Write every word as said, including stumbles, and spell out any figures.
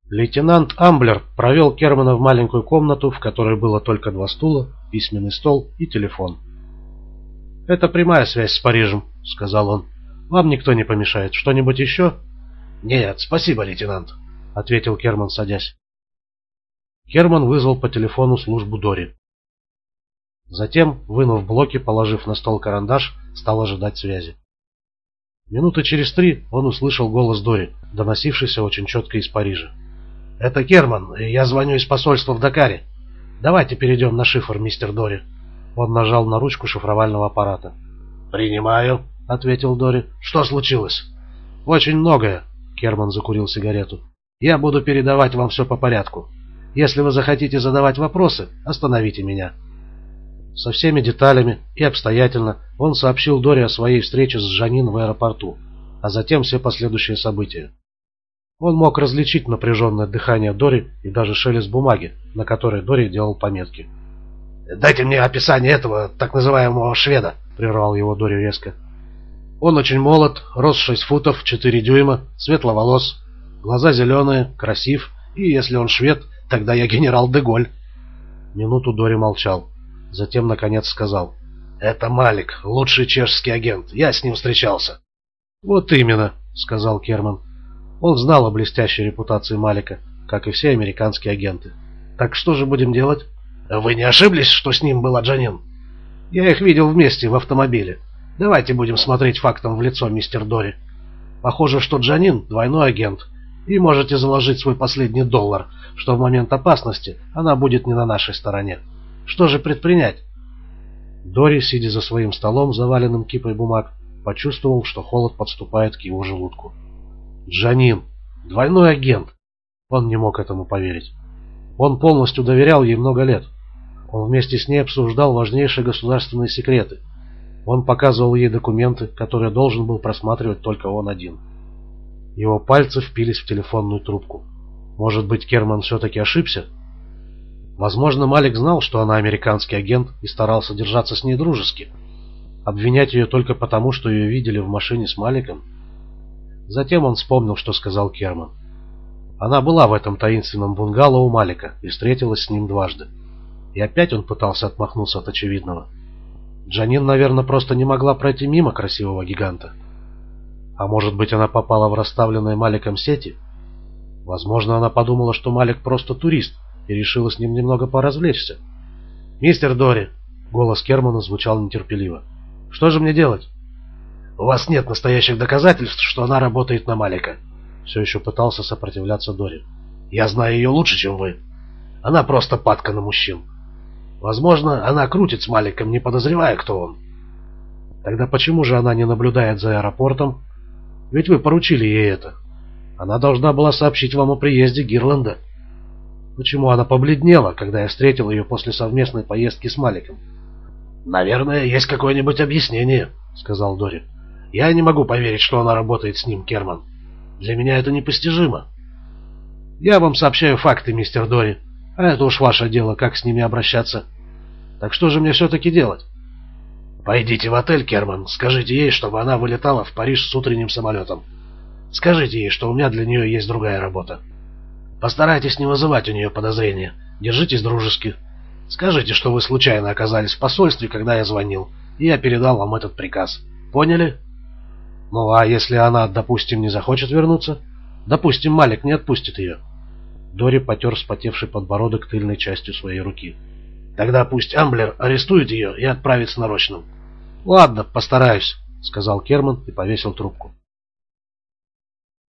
Лейтенант Амблер провел Кермана в маленькую комнату, в которой было только два стула, письменный стол и телефон. «Это прямая связь с Парижем», — сказал он. «Вам никто не помешает. Что-нибудь еще?» «Нет, спасибо, лейтенант», — ответил Керман, садясь. Керман вызвал по телефону службу Дори. Затем, вынув блоки, положив на стол карандаш, стал ожидать связи. Минуты через три он услышал голос Дори, доносившийся очень четко из Парижа. «Это Керман, я звоню из посольства в Дакаре. Давайте перейдем на шифр, мистер Дори». Он нажал на ручку шифровального аппарата. «Принимаю», — ответил Дори. «Что случилось?» «Очень многое», — Керман закурил сигарету. «Я буду передавать вам все по порядку. Если вы захотите задавать вопросы, остановите меня». Со всеми деталями и обстоятельно он сообщил Дори о своей встрече с Жанин в аэропорту, а затем все последующие события. Он мог различить напряженное дыхание Дори и даже шелест бумаги, на которой Дори делал пометки. «Дайте мне описание этого так называемого шведа», — прервал его Дори резко. «Он очень молод, рост шесть футов четыре дюйма, светловолос, глаза зеленые, красив, и если он швед, тогда я генерал де-Голь». Минуту Дори молчал. Затем, наконец, сказал: «Это Малик, лучший чешский агент. Я с ним встречался». «Вот именно», — сказал Керман. Он знал о блестящей репутации Малика, как и все американские агенты. «Так что же будем делать?» «Вы не ошиблись, что с ним была Джанин?» «Я их видел вместе в автомобиле. Давайте будем смотреть фактам в лицо, мистер Дори. Похоже, что Джанин — двойной агент, и можете заложить свой последний доллар, что в момент опасности она будет не на нашей стороне. Что же предпринять?» Дори, сидя за своим столом, заваленным кипой бумаг, почувствовал, что холод подступает к его желудку. Джанин, двойной агент. Он не мог этому поверить. Он полностью доверял ей много лет. Он вместе с ней обсуждал важнейшие государственные секреты. Он показывал ей документы, которые должен был просматривать только он один. Его пальцы впились в телефонную трубку. Может быть, Керман все-таки ошибся? Возможно, Малик знал, что она американский агент, и старался держаться с ней дружески. Обвинять ее только потому, что ее видели в машине с Маликом? Затем он вспомнил, что сказал Керман. Она была в этом таинственном бунгало у Малика и встретилась с ним дважды. И опять он пытался отмахнуться от очевидного. Джанин, наверное, просто не могла пройти мимо красивого гиганта. А может быть, она попала в расставленные Маликом сети? Возможно, она подумала, что Малик просто турист, и решила с ним немного поразвлечься. «Мистер Дори», — голос Кермана звучал нетерпеливо, — «что же мне делать?» «У вас нет настоящих доказательств, что она работает на Малика», — все еще пытался сопротивляться Дори. «Я знаю ее лучше, чем вы. Она просто падка на мужчин. Возможно, она крутит с Маликом, не подозревая, кто он». «Тогда почему же она не наблюдает за аэропортом? Ведь вы поручили ей это. Она должна была сообщить вам о приезде Гирланда. Почему она побледнела, когда я встретил ее после совместной поездки с Маликом?» «Наверное, есть какое-нибудь объяснение», — сказал Дори. «Я не могу поверить, что она работает с ним, Керман. Для меня это непостижимо». «Я вам сообщаю факты, мистер Дори, а это уж ваше дело, как с ними обращаться. Так что же мне все-таки делать?» «Пойдите в отель, Керман, скажите ей, чтобы она вылетала в Париж с утренним самолетом. Скажите ей, что у меня для нее есть другая работа. Постарайтесь не вызывать у нее подозрения. Держитесь дружески. Скажите, что вы случайно оказались в посольстве, когда я звонил, и я передал вам этот приказ. Поняли?» «Ну, а если она, допустим, не захочет вернуться? Допустим, Малик не отпустит ее?» Дори потер вспотевший подбородок тыльной частью своей руки. «Тогда пусть Амблер арестует ее и отправит с нарочным». «Ладно, постараюсь», — сказал Керман и повесил трубку.